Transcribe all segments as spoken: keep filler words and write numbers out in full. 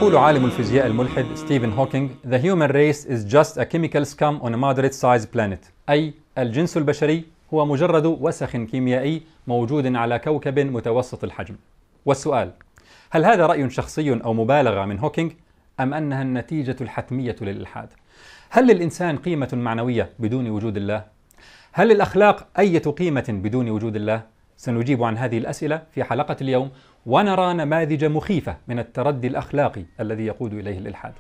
يقول عالم الفيزياء الملحد ستيفن هوكينج: The human race is just a chemical scum on a moderate sized planet. أي الجنس البشري هو مجرد وسخ كيميائي موجود على كوكب متوسط الحجم. والسؤال: هل هذا رأي شخصي أو مبالغة من هوكينج، أم أنها النتيجة الحتمية للإلحاد؟ هل للإنسان قيمة معنوية بدون وجود الله؟ هل الأخلاق أية قيمة بدون وجود الله؟ سنجيب عن هذه الأسئلة في حلقة اليوم، ونرى نماذج مخيفة من التردي الأخلاقي الذي يقود إليه الإلحاد.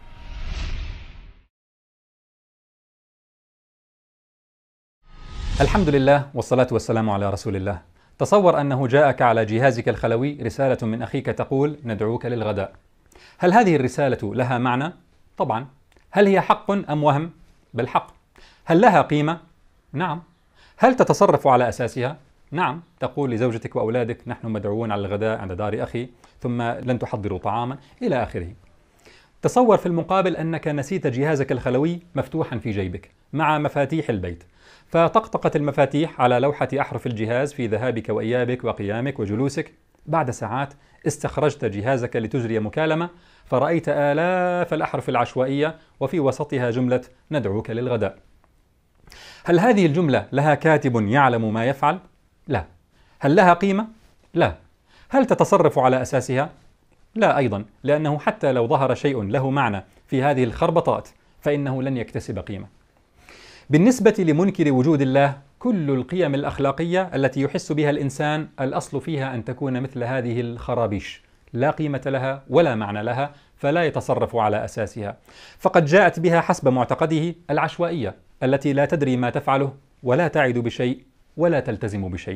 الحمد لله والصلاة والسلام على رسول الله. تصور أنه جاءك على جهازك الخلوي رسالة من أخيك تقول: ندعوك للغداء. هل هذه الرسالة لها معنى؟ طبعا. هل هي حق أم وهم؟ بل حق. هل لها قيمة؟ نعم. هل تتصرف على أساسها؟ نعم. تقول لزوجتك وأولادك: نحن مدعوون على الغداء عند دار أخي، ثم لن تحضروا طعاما، إلى آخره. تصور في المقابل أنك نسيت جهازك الخلوي مفتوحا في جيبك مع مفاتيح البيت، فطقطقت المفاتيح على لوحة أحرف الجهاز في ذهابك وإيابك وقيامك وجلوسك. بعد ساعات استخرجت جهازك لتجري مكالمة، فرأيت آلاف الأحرف العشوائية وفي وسطها جملة: ندعوك للغداء. هل هذه الجملة لها كاتب يعلم ما يفعل؟ لا. هل لها قيمة؟ لا. هل تتصرف على أساسها؟ لا أيضا، لأنه حتى لو ظهر شيء له معنى في هذه الخربطات فإنه لن يكتسب قيمة. بالنسبة لمنكر وجود الله، كل القيم الأخلاقية التي يحس بها الإنسان الأصل فيها أن تكون مثل هذه الخرابيش، لا قيمة لها ولا معنى لها، فلا يتصرف على أساسها، فقد جاءت بها حسب معتقده العشوائية التي لا تدري ما تفعله ولا تعد بشيء ولا تلتزم بشيء.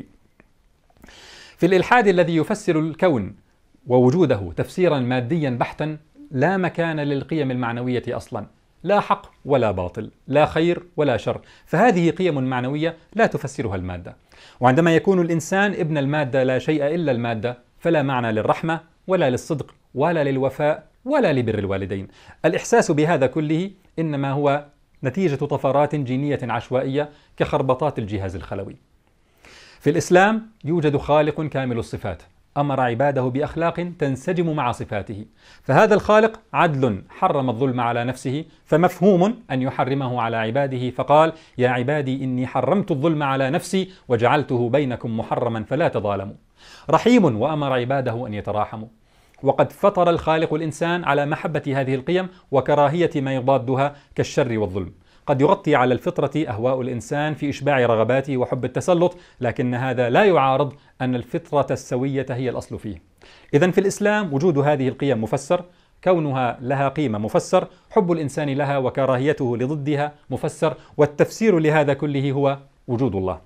في الإلحاد الذي يفسر الكون ووجوده تفسيرا ماديا بحتا، لا مكان للقيم المعنوية أصلا، لا حق ولا باطل، لا خير ولا شر، فهذه قيم معنوية لا تفسرها المادة. وعندما يكون الإنسان ابن المادة لا شيء إلا المادة، فلا معنى للرحمة ولا للصدق ولا للوفاء ولا لبر الوالدين. الإحساس بهذا كله إنما هو نتيجة طفرات جينية عشوائية كخربطات الجهاز الخلوي. في الإسلام يوجد خالق كامل الصفات، أمر عباده بأخلاق تنسجم مع صفاته، فهذا الخالق عدل حرم الظلم على نفسه، فمفهوم أن يحرمه على عباده، فقال: يا عبادي إني حرمت الظلم على نفسي وجعلته بينكم محرما فلا تظالموا. رحيم وأمر عباده أن يتراحموا. وقد فطر الخالق الإنسان على محبة هذه القيم وكراهية ما يضادها كالشر والظلم. قد يغطي على الفطرة أهواء الإنسان في إشباع رغباته وحب التسلط، لكن هذا لا يعارض أن الفطرة السوية هي الأصل فيه. إذن في الإسلام وجود هذه القيم مفسر، كونها لها قيمة مفسر، حب الإنسان لها وكراهيته لضدها مفسر، والتفسير لهذا كله هو وجود الله.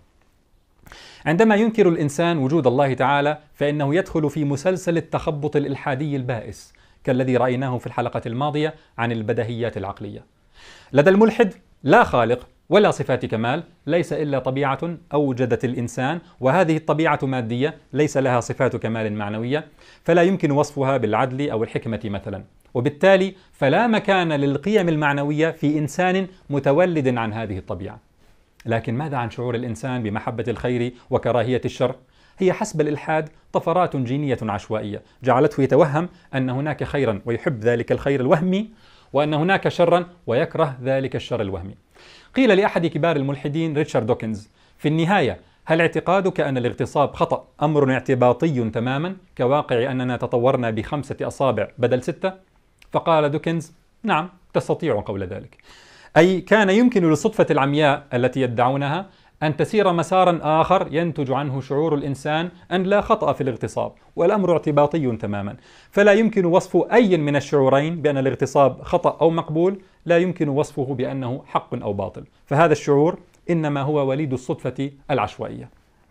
عندما ينكر الإنسان وجود الله تعالى فإنه يدخل في مسلسل التخبط الإلحادي البائس كالذي رأيناه في الحلقة الماضية عن البديهيات العقلية. لدى الملحد لا خالق ولا صفات كمال، ليس إلا طبيعة أوجدت الإنسان، وهذه الطبيعة مادية ليس لها صفات كمال معنوية، فلا يمكن وصفها بالعدل أو الحكمة مثلا، وبالتالي فلا مكان للقيم المعنوية في إنسان متولد عن هذه الطبيعة. لكن ماذا عن شعور الإنسان بمحبة الخير وكراهية الشر؟ هي حسب الإلحاد طفرات جينية عشوائية جعلته يتوهم أن هناك خيرا ويحب ذلك الخير الوهمي، وأن هناك شرا ويكره ذلك الشر الوهمي. قيل لأحد كبار الملحدين ريتشارد دوكنز: في النهاية هل اعتقادك أن الاغتصاب خطأ أمر اعتباطي تماما كواقع أننا تطورنا بخمسة أصابع بدل ستة؟ فقال دوكنز: نعم، تستطيع قول ذلك. أي كان يمكن للصدفة العمياء التي يدعونها أن تسير مسارا آخر ينتج عنه شعور الإنسان أن لا خطأ في الاغتصاب، والأمر اعتباطي تماما، فلا يمكن وصف أي من الشعورين بأن الاغتصاب خطأ أو مقبول، لا يمكن وصفه بأنه حق أو باطل، فهذا الشعور إنما هو وليد الصدفة العشوائية.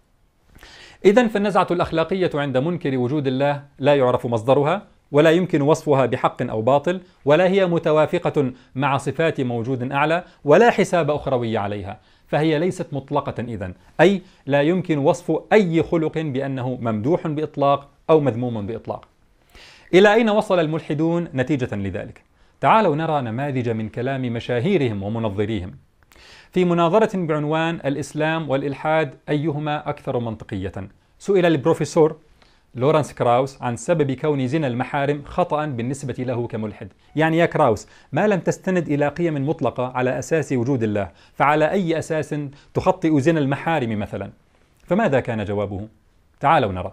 إذن فالنزعة الأخلاقية عند منكر وجود الله لا يعرف مصدرها، ولا يمكن وصفها بحق أو باطل، ولا هي متوافقة مع صفات موجود أعلى، ولا حساب أخروي عليها، فهي ليست مطلقة إذن، أي لا يمكن وصف أي خلق بأنه ممدوح بإطلاق أو مذموم بإطلاق. إلى أين وصل الملحدون نتيجة لذلك؟ تعالوا نرى نماذج من كلام مشاهيرهم ومنظريهم. في مناظرة بعنوان الإسلام والإلحاد أيهما أكثر منطقية، سئل البروفيسور لورانس كراوس عن سبب كون زنا المحارم خطأ بالنسبة له كملحد. يعني يا كراوس، ما لم تستند إلى قيم مطلقة على أساس وجود الله، فعلى أي أساس تخطئ زنا المحارم مثلا؟ فماذا كان جوابه؟ تعالوا نرى.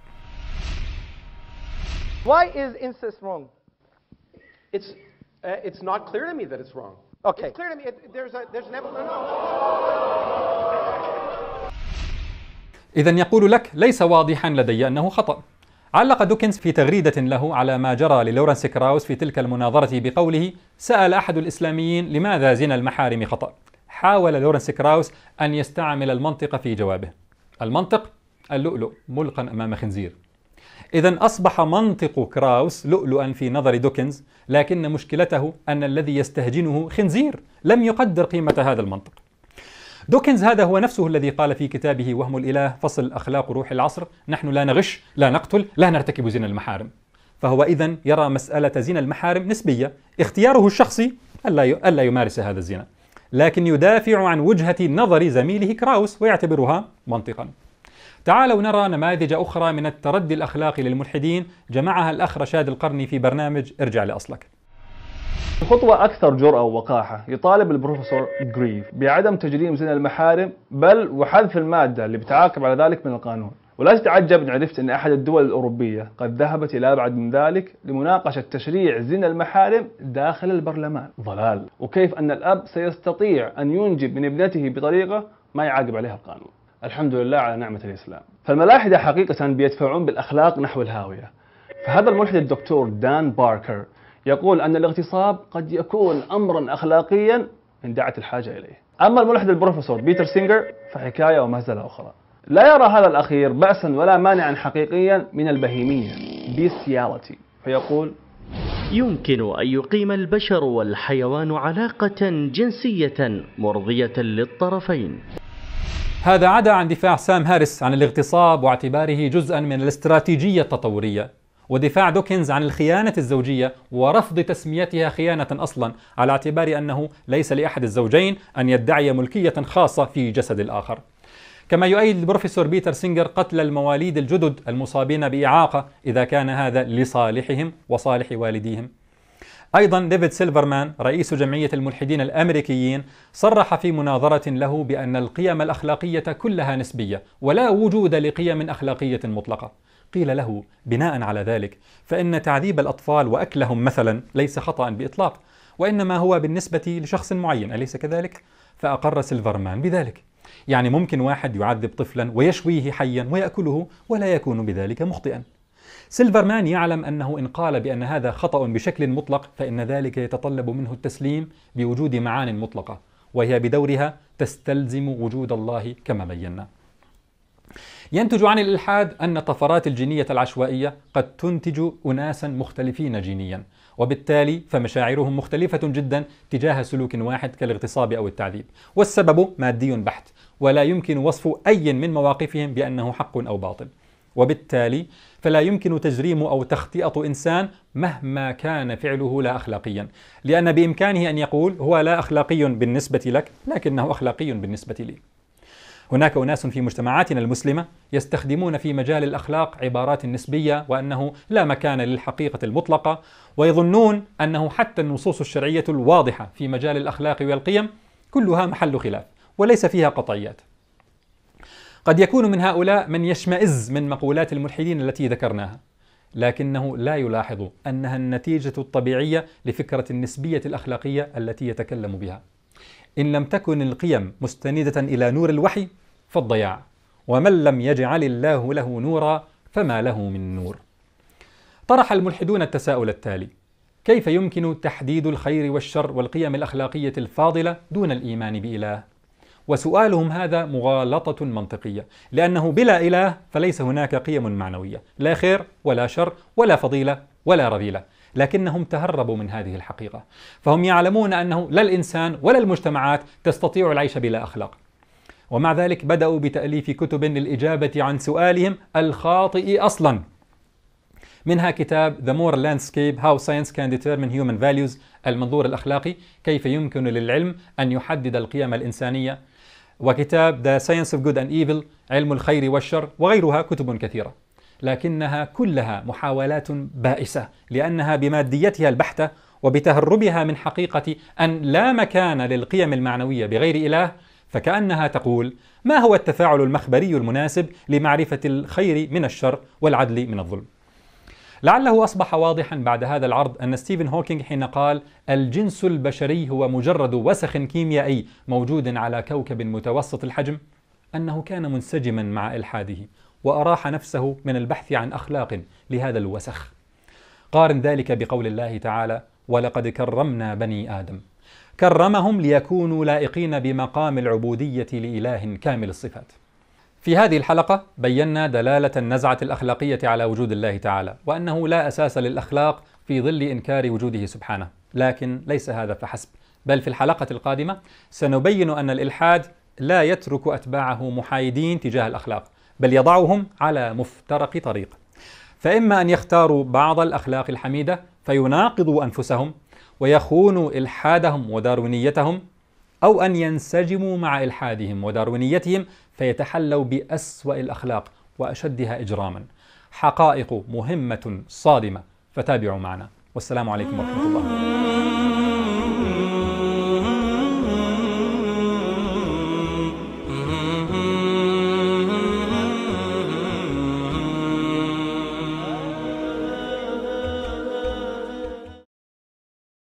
Why is incest wrong? It's uh, it's not clear to me that it's wrong. Okay. It's clear to me. It, there's a there's an evidence. إذن يقول لك ليس واضحا لدي أنه خطأ. علق دوكنز في تغريدة له على ما جرى للورانس كراوس في تلك المناظرة بقوله: سأل أحد الإسلاميين لماذا زنا المحارم خطأ؟ حاول لورانس كراوس أن يستعمل المنطق في جوابه. المنطق اللؤلؤ ملقا أمام خنزير. إذن أصبح منطق كراوس لؤلؤا في نظر دوكنز، لكن مشكلته أن الذي يستهجنه خنزير لم يقدر قيمة هذا المنطق. دوكنز هذا هو نفسه الذي قال في كتابه وهم الإله فصل أخلاق روح العصر: نحن لا نغش، لا نقتل، لا نرتكب زنا المحارم. فهو إذن يرى مسألة زنا المحارم نسبية، اختياره الشخصي ألا ألا يمارس هذا الزنا، لكن يدافع عن وجهة نظر زميله كراوس ويعتبرها منطقا. تعالوا نرى نماذج أخرى من التردي الأخلاقي للملحدين جمعها الأخ رشاد القرني في برنامج ارجع لأصلك. خطوة أكثر جرأة ووقاحة يطالب البروفيسور جريف بعدم تجريم زنا المحارم، بل وحذف المادة اللي بتعاقب على ذلك من القانون. ولا تتعجب إن عرفت أن أحد الدول الأوروبية قد ذهبت إلى أبعد من ذلك لمناقشة تشريع زنا المحارم داخل البرلمان. ضلال. وكيف أن الأب سيستطيع أن ينجب من ابنته بطريقة ما يعاقب عليها القانون. الحمد لله على نعمة الإسلام. فالملاحدة حقيقة بيدفعون بالأخلاق نحو الهاوية. فهذا الملحد الدكتور دان باركر يقول أن الاغتصاب قد يكون أمرا أخلاقيا إن دعت الحاجة إليه. أما الملحد البروفيسور بيتر سينجر فحكاية ومهزلة أخرى. لا يرى هذا الأخير بأسا ولا مانعا حقيقيا من البهيمية bestiality، فيقول: يمكن أن يقيم البشر والحيوان علاقة جنسية مرضية للطرفين. هذا عدا عن دفاع سام هاريس عن الاغتصاب واعتباره جزءا من الاستراتيجية التطورية، ودفاع دوكنز عن الخيانة الزوجية ورفض تسميتها خيانة أصلا، على اعتبار أنه ليس لأحد الزوجين أن يدعي ملكية خاصة في جسد الآخر. كما يؤيد البروفيسور بيتر سينجر قتل المواليد الجدد المصابين بإعاقة إذا كان هذا لصالحهم وصالح والديهم. أيضا ديفيد سيلفرمان رئيس جمعية الملحدين الأمريكيين صرح في مناظرة له بأن القيم الأخلاقية كلها نسبية ولا وجود لقيم أخلاقية مطلقة. قيل له: بناء على ذلك فإن تعذيب الأطفال وأكلهم مثلا ليس خطأ بإطلاق، وإنما هو بالنسبة لشخص معين، أليس كذلك؟ فأقر سيلفرمان بذلك. يعني ممكن واحد يعذب طفلا ويشويه حيا ويأكله ولا يكون بذلك مخطئا. سيلفرمان يعلم أنه إن قال بأن هذا خطأ بشكل مطلق فإن ذلك يتطلب منه التسليم بوجود معان مطلقة، وهي بدورها تستلزم وجود الله كما بينا. ينتج عن الإلحاد أن الطفرات الجينية العشوائية قد تنتج أناسا مختلفين جينيا، وبالتالي فمشاعرهم مختلفة جدا تجاه سلوك واحد كالاغتصاب أو التعذيب، والسبب مادي بحت، ولا يمكن وصف أي من مواقفهم بأنه حق أو باطل، وبالتالي فلا يمكن تجريم أو تخطئة إنسان مهما كان فعله لا أخلاقيا، لأن بإمكانه أن يقول هو لا أخلاقي بالنسبة لك لكنه أخلاقي بالنسبة لي. هناك أناس في مجتمعاتنا المسلمة يستخدمون في مجال الأخلاق عبارات نسبية، وأنه لا مكان للحقيقة المطلقة، ويظنون أنه حتى النصوص الشرعية الواضحة في مجال الأخلاق والقيم كلها محل خلاف وليس فيها قطعيات. قد يكون من هؤلاء من يشمئز من مقولات الملحدين التي ذكرناها، لكنه لا يلاحظ أنها النتيجة الطبيعية لفكرة النسبية الأخلاقية التي يتكلم بها. إن لم تكن القيم مستندة إلى نور الوحي فالضياع، ومن لم يجعل الله له نورا فما له من نور. طرح الملحدون التساؤل التالي: كيف يمكن تحديد الخير والشر والقيم الأخلاقية الفاضلة دون الإيمان بإله؟ وسؤالهم هذا مغالطة منطقية، لأنه بلا إله فليس هناك قيم معنوية، لا خير ولا شر ولا فضيلة ولا رذيلة، لكنهم تهربوا من هذه الحقيقة، فهم يعلمون أنه لا الإنسان ولا المجتمعات تستطيع العيش بلا أخلاق، ومع ذلك بدأوا بتأليف كتب للإجابة عن سؤالهم الخاطئ أصلا، منها كتاب The Moral Landscape How Science Can Determine Human Values، المنظور الأخلاقي، كيف يمكن للعلم أن يحدد القيم الإنسانية، وكتاب The Science of Good and Evil، علم الخير والشر، وغيرها كتب كثيرة. لكنها كلها محاولات بائسة، لأنها بماديتها البحتة وبتهربها من حقيقة أن لا مكان للقيم المعنوية بغير إله، فكأنها تقول: ما هو التفاعل المخبري المناسب لمعرفة الخير من الشر والعدل من الظلم؟ لعله أصبح واضحا بعد هذا العرض أن ستيفن هوكينج حين قال: الجنس البشري هو مجرد وسخ كيميائي موجود على كوكب متوسط الحجم، أنه كان منسجما مع إلحاده وأراح نفسه من البحث عن أخلاق لهذا الوسخ. قارن ذلك بقول الله تعالى: ولقد كرمنا بني آدم. كرمهم ليكونوا لائقين بمقام العبودية لإله كامل الصفات. في هذه الحلقة بينا دلالة النزعة الأخلاقية على وجود الله تعالى، وأنه لا أساس للأخلاق في ظل إنكار وجوده سبحانه. لكن ليس هذا فحسب، بل في الحلقة القادمة سنبين أن الإلحاد لا يترك أتباعه محايدين تجاه الأخلاق، بل يضعهم على مفترق طريق، فإما أن يختاروا بعض الأخلاق الحميدة فيناقضوا أنفسهم ويخونوا إلحادهم وداروينيتهم، أو أن ينسجموا مع إلحادهم وداروينيتهم فيتحلوا بأسوأ الأخلاق وأشدها إجراما. حقائق مهمة صادمة، فتابعوا معنا، والسلام عليكم ورحمة الله.